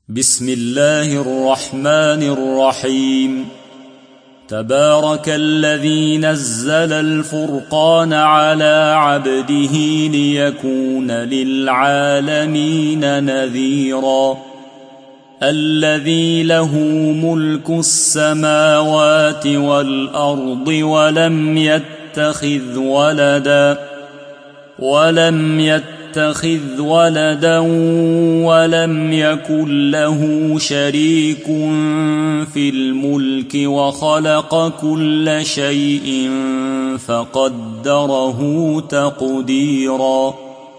بسم الله الرحمن الرحيم. تبارك الذي نزل الفرقان على عبده ليكون للعالمين نذيرا. الذي له ملك السماوات والأرض ولم يتخذ ولدا ولم يكن له شريك في الملك وخلق كل شيء فقدره تقديرا.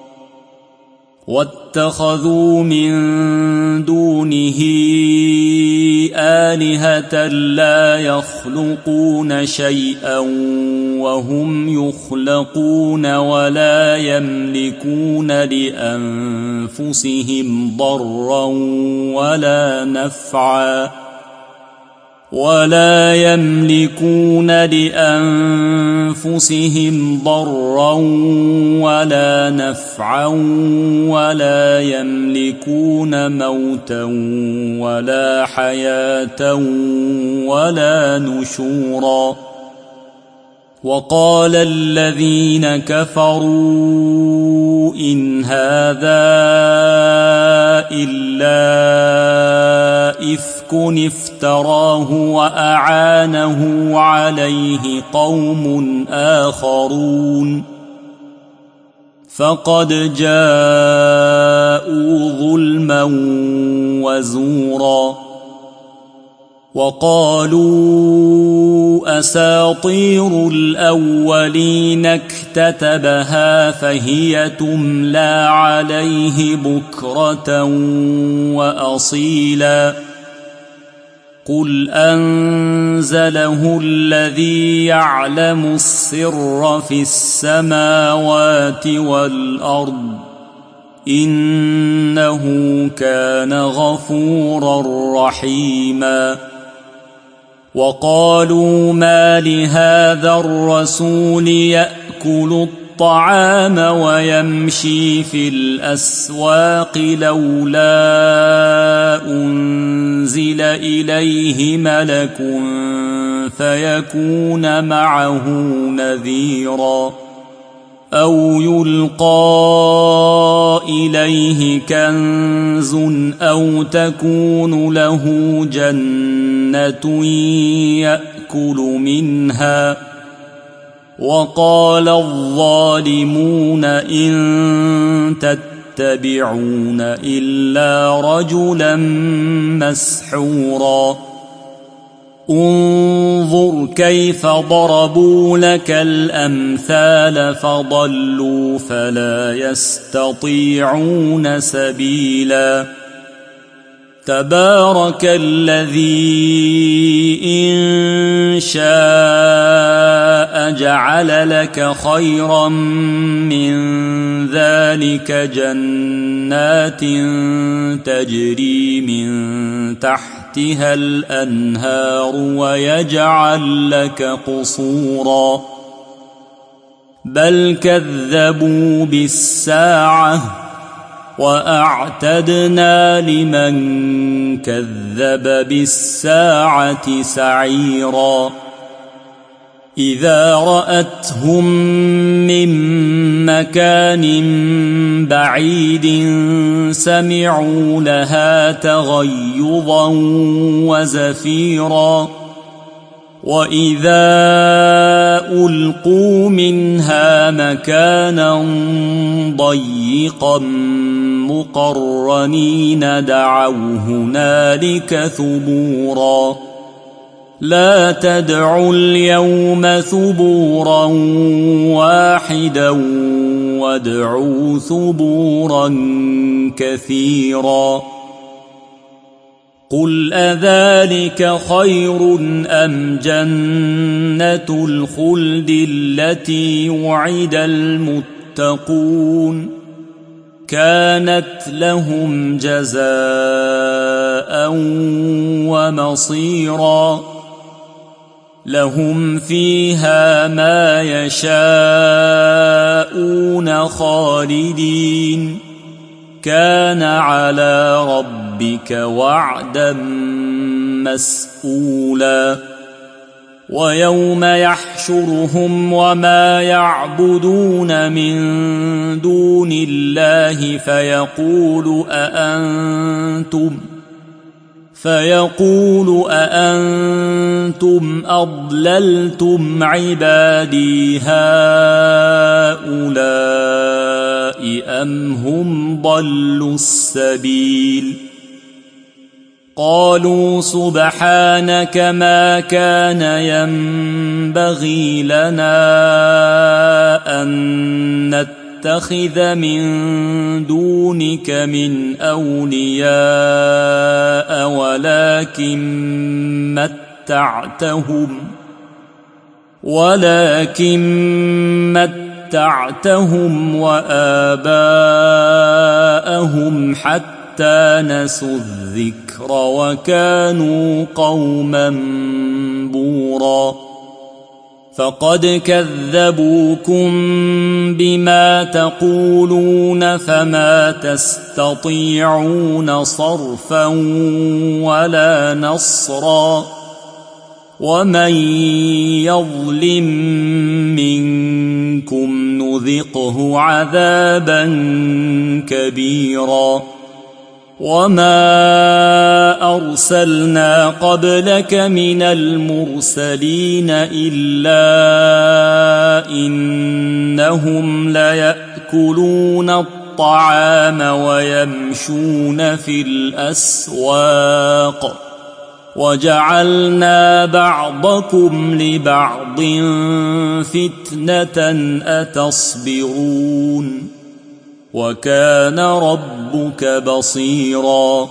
واتخذوا من دونه آلهة لا يخلقون شيئا وهم يخلقون ولا يملكون لأنفسهم ضرا ولا نفعا ولا يملكون موتا ولا حياة ولا نشورا. وقال الذين كفروا إن هذا إلا إفك افتراه وأعانه عليه قوم آخرون فقد جاءوا ظلما وزورا. وقالوا أساطير الأولين اكتتبها فهي تملى عليه بكرة وأصيلا. قل أنزله الذي يعلم السر في السماوات والأرض إنه كان غفورا رحيما. وقالوا ما لهذا الرسول يأكل الطعام ويمشي في الأسواق لولا أنزل إليه ملك فيكون معه نذيرا. أو يلقى إليه كنز أو تكون له جنة يأكل منها. وقال الظالمون إن تتبعون إلا رجلا مسحورا. انظر كيف ضربوا لك الأمثال فضلوا فلا يستطيعون سبيلا. تبارك الذي إن شاء جعل لك خيرا من ذلك جنات تجري من تحتها الأنهار ويجعل لك قصورا. بل كذبوا بالساعة وأعتدنا لمن كذب بالساعة سعيرا. إذا رأتهم من مكان بعيد سمعوا لها تغيظا وزفيرا. وإذا ألقوا منها مكانا ضيقا مقرنين دعوا هنالك ثبورا. لا تدعوا اليوم ثبورا واحدا وادعوا ثبورا كثيرا. قل أذلك خير أم جنة الخلد التي وعد المتقون كانت لهم جزاء ومصيرا. لهم فيها ما يشاءون خالدين كان على ربهم ربك وعدا مسئولا ويوم يحشرهم وما يعبدون من دون الله فيقول أأنتم أضللتم عبادي هؤلاء أم هم ضلوا السبيل قالوا سبحانك ما كان ينبغي لنا أن نتخذ من دونك من أولياء ولكن متعتهم وآباءهم حتى نسوا الذكر وكانوا قوما بورا فقد كذبوكم بما تقولون فما تستطيعون صرفا ولا نصرا ومن يظلم منكم نذقه عذابا كبيرا وما أرسلنا قبلك من المرسلين إلا إنهم ليأكلون الطعام ويمشون في الأسواق وجعلنا بعضكم لبعض فتنة أتصبرون وكان ربك بصيرا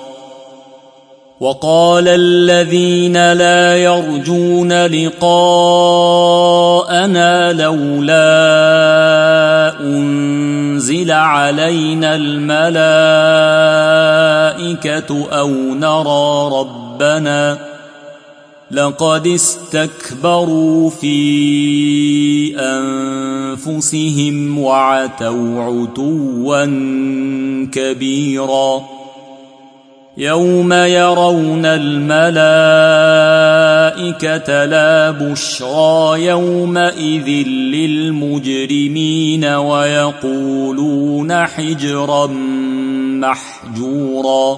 وقال الذين لا يرجون لقاءنا لولا أنزل علينا الملائكة أو نرى ربنا لقد استكبروا في أنفسهم وعتوا عتوا كبيرا يوم يرون الملائكة لا بشرى يومئذ للمجرمين ويقولون حجرا محجورا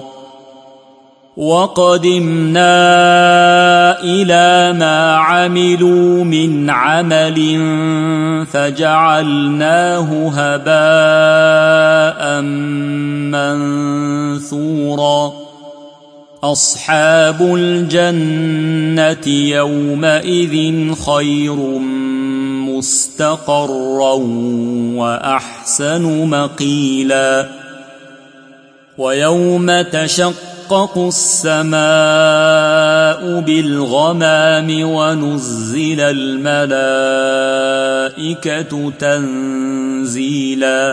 وقدمنا إلى ما عملوا من عمل فجعلناه هباء منثورا أصحاب الجنة يومئذ خير مستقرا وأحسن مقيلا ويوم تشقق السماء بالغمام ونزل الملائكة تنزيلا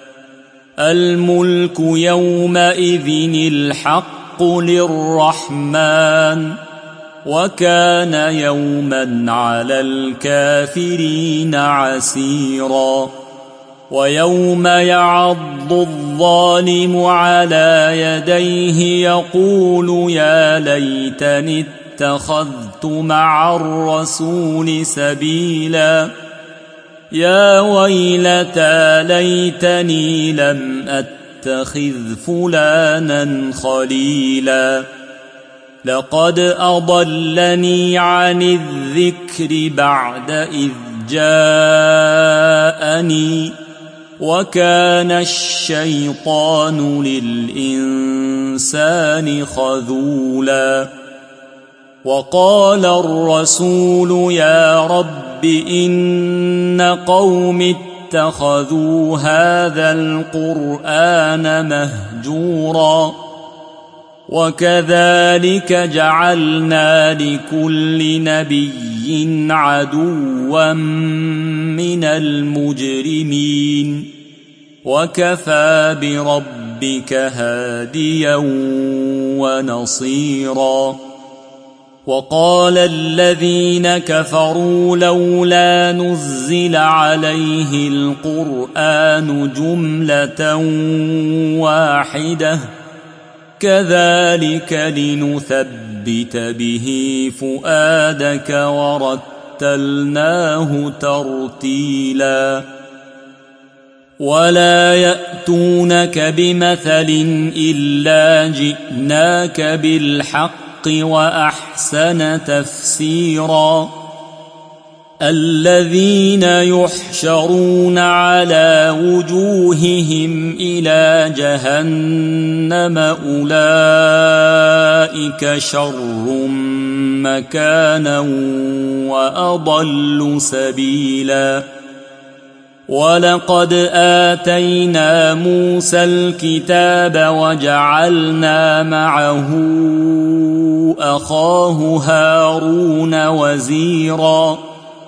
الملك يومئذ الحق للرحمن وكان يوما على الكافرين عسيرا ويوم يعض الظالم على يديه يقول يا ليتني اتخذت مع الرسول سبيلا يا ويلتى ليتني لم أتخذ فلانا خليلا لقد أضلني عن الذكر بعد إذ جاءني وكان الشيطان للإنسان خذولا وقال الرسول يا رب إن قوم اتخذوا هذا القرآن مهجورا وكذلك جعلنا لكل نبي عدوا من المجرمين وكفى بربك هاديا ونصيرا وقال الذين كفروا لولا نزل عليه القرآن جملة واحدة كذلك لنثبت به فؤادك ورتلناه ترتيلا ولا يأتونك بمثل إلا جئناك بالحق وأحسن تفسيرا الذين يحشرون على وجوههم إلى جهنم أولئك شر مكانا وأضل سبيلا ولقد آتينا موسى الكتاب وجعلنا معه أخاه هارون وزيرا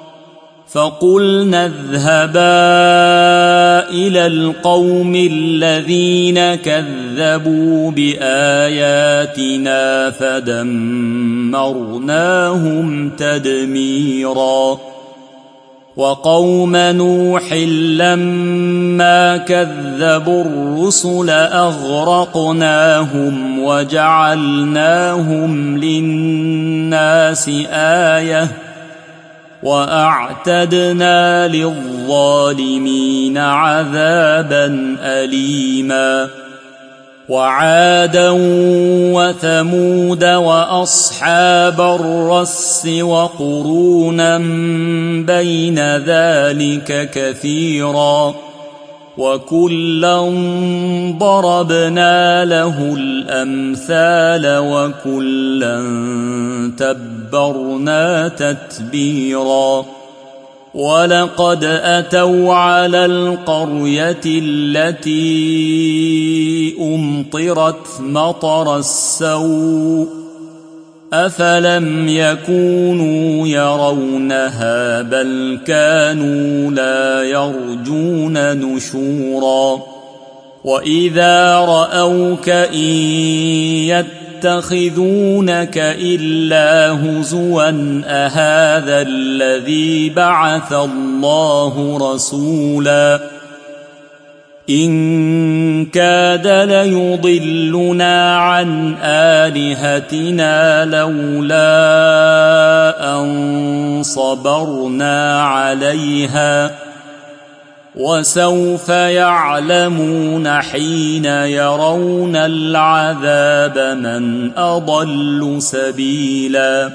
فقلنا اذهبا إلى القوم الذين كذبوا بآياتنا فدمرناهم تدميرا وقوم نوح لما كذبوا الرسل أغرقناهم وجعلناهم للناس آية وأعتدنا للظالمين عذابا أليما وعادا وثمود وأصحاب الرس وقرونا بين ذلك كثيرا وكلا ضربنا له الأمثال وكلا تبرنا تتبيرا ولقد أتوا على القرية التي أمطرت مطر السوء أفلم يكونوا يرونها بل كانوا لا يرجون نشورا وإذا رأوك إن يتخذونك إلا هزوا أهذا الذي بعث الله رسولا إن كاد ليضلنا عن آلهتنا لولا أن صبرنا عليها وسوف يعلمون حين يرون العذاب من أضل سبيلا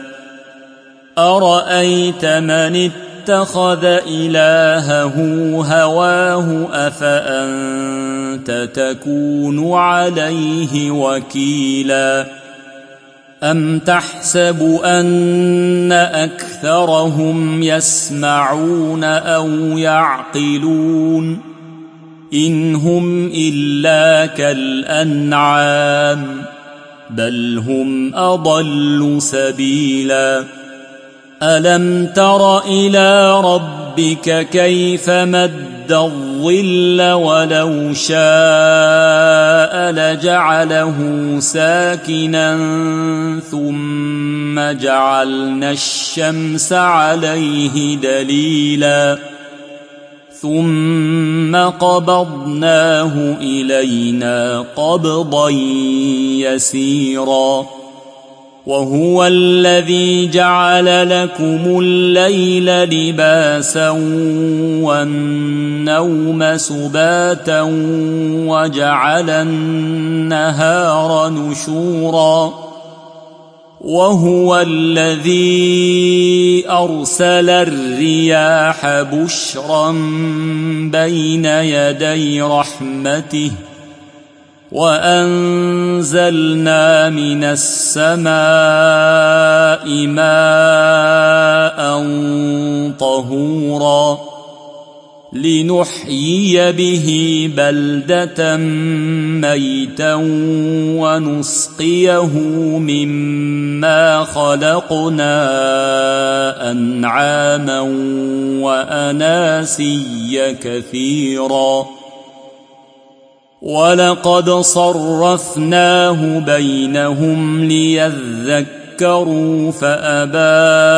أرأيت من اتخذ إلهه هواه أفأنت تكون عليه وكيلا أم تحسب أن أكثرهم يسمعون أو يعقلون إن هم إلا كالأنعام بل هم أضل سبيلا ألم تر إلى ربك كيف مد الظل ولو شاء لجعله ساكنا ثم جعلنا الشمس عليه دليلا ثم قبضناه إلينا قبضا يسيرا وهو الذي جعل لكم الليل لباسا والنوم سباتا وجعل النهار نشورا وهو الذي أرسل الرياح بشرا بين يدي رحمته وأنزلنا من السماء ماء طهورا لنحيي به بلدة ميتا ونسقيه مما خلقنا أنعاما وأناسيا كثيرا ولقد صرفناه بينهم ليذكروا فأبى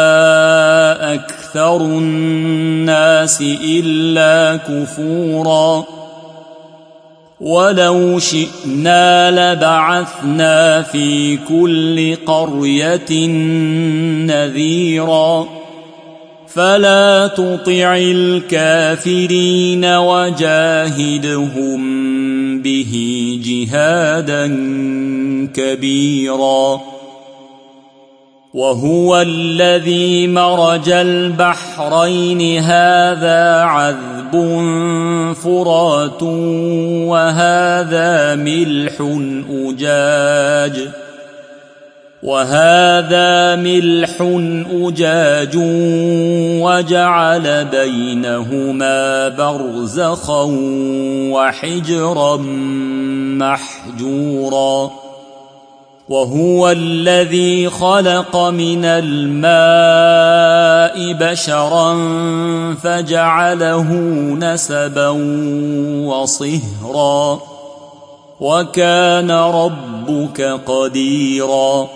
أكثر الناس إلا كفورا ولو شئنا لبعثنا في كل قرية نذيرا فلا تطع الكافرين وجاهدهم به جهادا كبيرا وهو الذي مرج البحرين هذا عذب فرات وهذا ملح أجاج وجعل بينهما برزخا وحجرا محجورا وهو الذي خلق من الماء بشرا فجعله نسبا وصهرا وكان ربك قديرا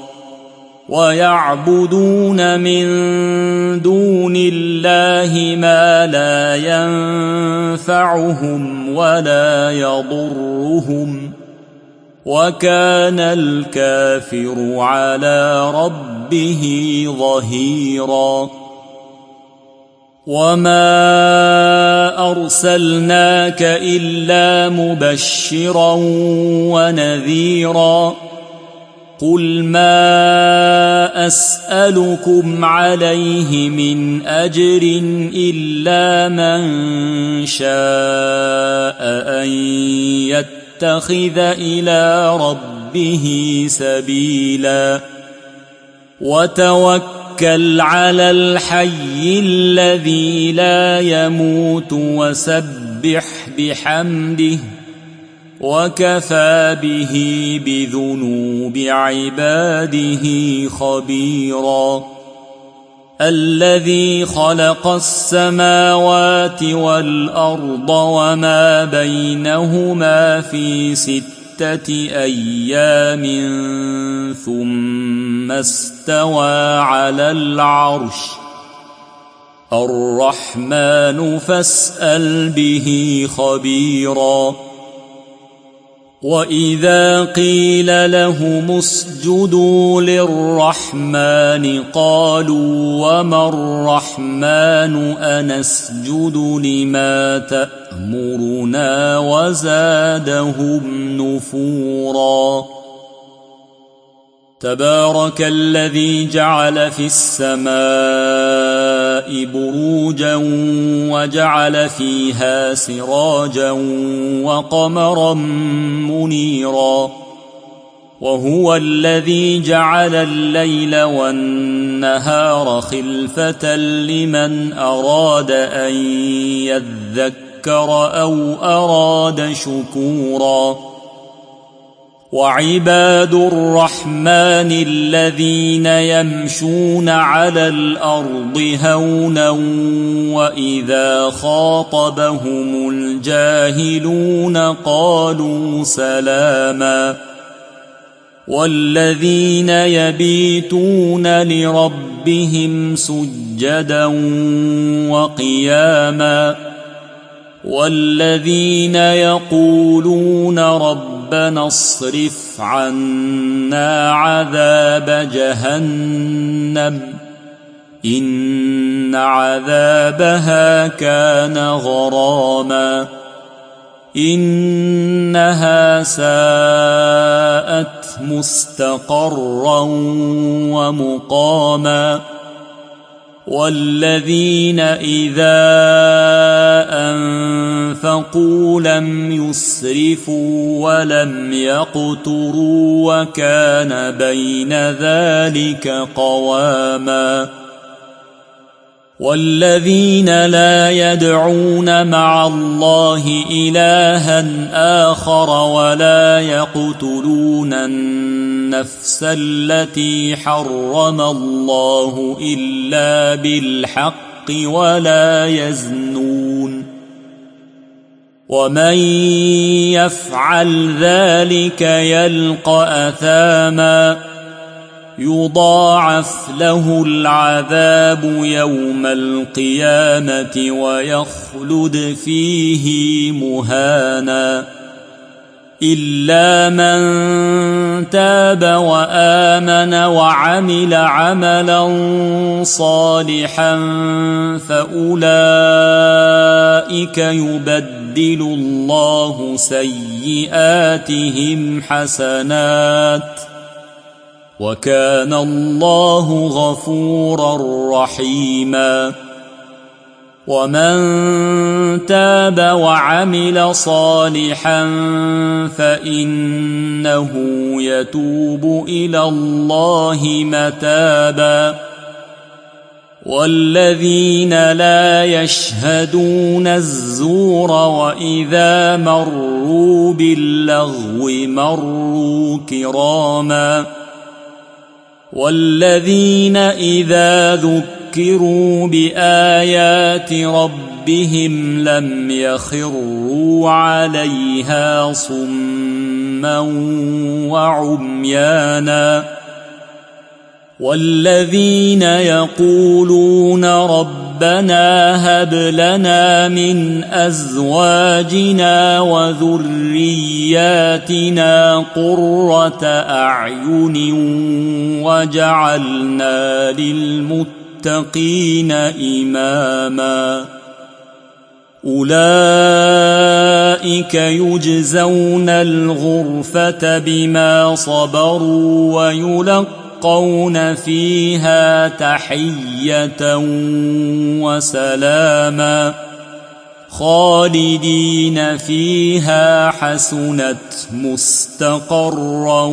ويعبدون من دون الله ما لا ينفعهم ولا يضرهم وكان الكافر على ربه ظهيرا وما أرسلناك إلا مبشرا ونذيرا قل ما أسألكم عليه من أجر إلا من شاء أن يتخذ إلى ربه سبيلا وتوكل على الحي الذي لا يموت وسبح بحمده وكفى به بذنوب عباده خبيرا الذي خلق السماوات والأرض وما بينهما في 6 أيام ثم استوى على العرش الرحمن فاسأل به خبيرا وإذا قيل لهم اسجدوا للرحمن قالوا وما الرحمن أنسجد لما تأمرنا وزادهم نفورا تبارك الذي جعل في السماء بروجا وجعل فيها سراجا وقمرا منيرا وهو الذي جعل الليل والنهار خلفة لمن أراد أن يذكر أو أراد شكورا وعباد الرحمن الذين يمشون على الأرض هونا وإذا خاطبهم الجاهلون قالوا سلاما والذين يبيتون لربهم سجدا وقياما والذين يقولون ربنا اصرف عنا عذاب جهنم إن عذابها كان غراما إنها ساءت مستقرا ومقاما والذين إذا أنفقوا لم يسرفوا ولم يقتروا وكان بين ذلك قواما والذين لا يدعون مع الله إلها آخر ولا يقتلون النفس التي حرم الله إلا بالحق ولا يزنون ومن يفعل ذلك يلقى أثاما يضاعف له العذاب يوم القيامة ويخلد فيه مهانا إلا من تاب وآمن وعمل عملا صالحا فأولئك يبدل الله سيئاتهم حسنات وكان الله غفورا رحيما ومن تاب وعمل صالحا فإنه يتوب إلى الله متابا والذين لا يشهدون الزور وإذا مروا باللغو مروا كراما والذين إذا ذكروا بآيات ربهم لم يخروا عليها صما وعميانا والذين يقولون ربنا هب لنا من أزواجنا وذرياتنا قرة أعين وجعلنا للمتقين إماما أولئك يجزون الغرفة بما صبروا ويلقون فيها تحية وسلاما خالدين فيها حسنت مستقرا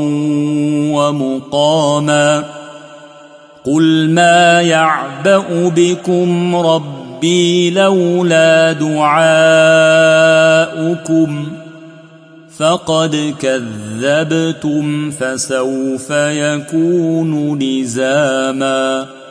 ومقاما قل ما يعبأ بكم ربي لولا دعاؤكم فقد كذبتم فسوف يكون لزاما